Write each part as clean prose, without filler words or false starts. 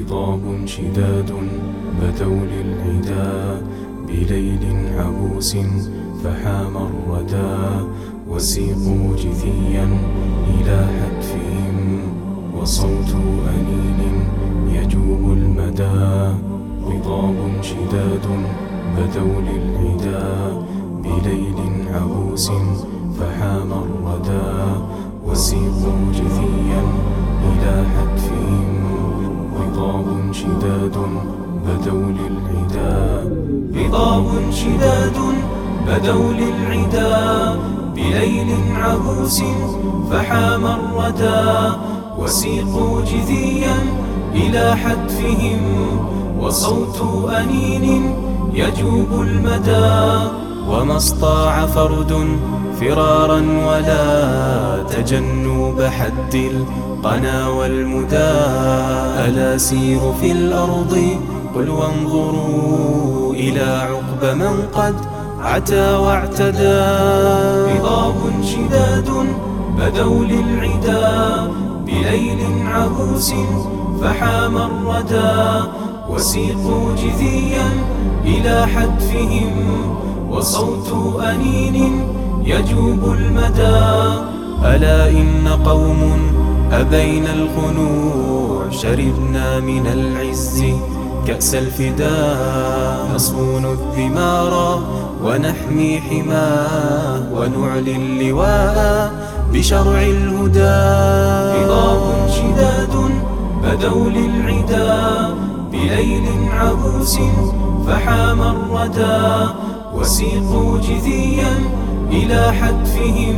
خطاب شداد بدوا للعدا بليل عبوس فحام الردى، وسيقوا جثيا إلى حتفهم وصوت أنين يجوب المدى. خطاب شداد بدوا للعدا بليل عبوس فحام الردى، وسيقوا جثيا إلى حتفهم. خطاب شداد بدوا للعدا خطاب شداد بدوا للعدا بليل عبوس فحام الردى، وسيقوا جثيا إلى حتفهم وصوت أنين يجوب المدى. وما استطاع فرد فرارا ولا تجنب حد القنا والمدى. ألا سيروا في الأرض قل وانظروا إلى عقب من قد عتى واعتدى. خطاب شداد بدوا للعدا بليل عبوس فحام الردى، وسيقوا جثيا إلى حتفهم وصوت أنين يجوب المدى. ألا إن قوم أبينا الخنوع شربنا من العز كأس الفداء، نصون الثمار ونحمي حماه ونعلي اللواء بشرع الهدى. خطاب شداد بدوا للعدا بليل عبوس فحام الردى، وسيقوا جثيا إلى حتفهم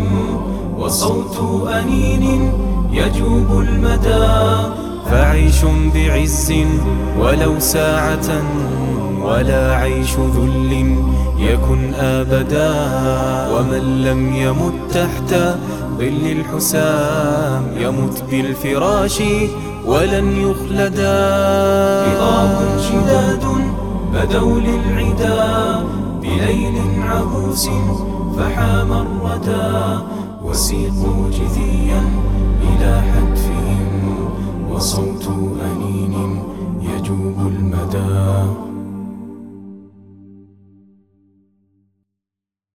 وصوت أنين يجوب المدى. فعيش بعز ولو ساعة ولا عيش ذل يكن أبدا، ومن لم يمت تحت ظل الحسام يمت بالفراش ولن يخلدا. خطاب شداد بدوا للعدا بليل عبوس فحام الردى، وسيقوا جثيا إلى حتفهم وصوت أنين يجوب المدى.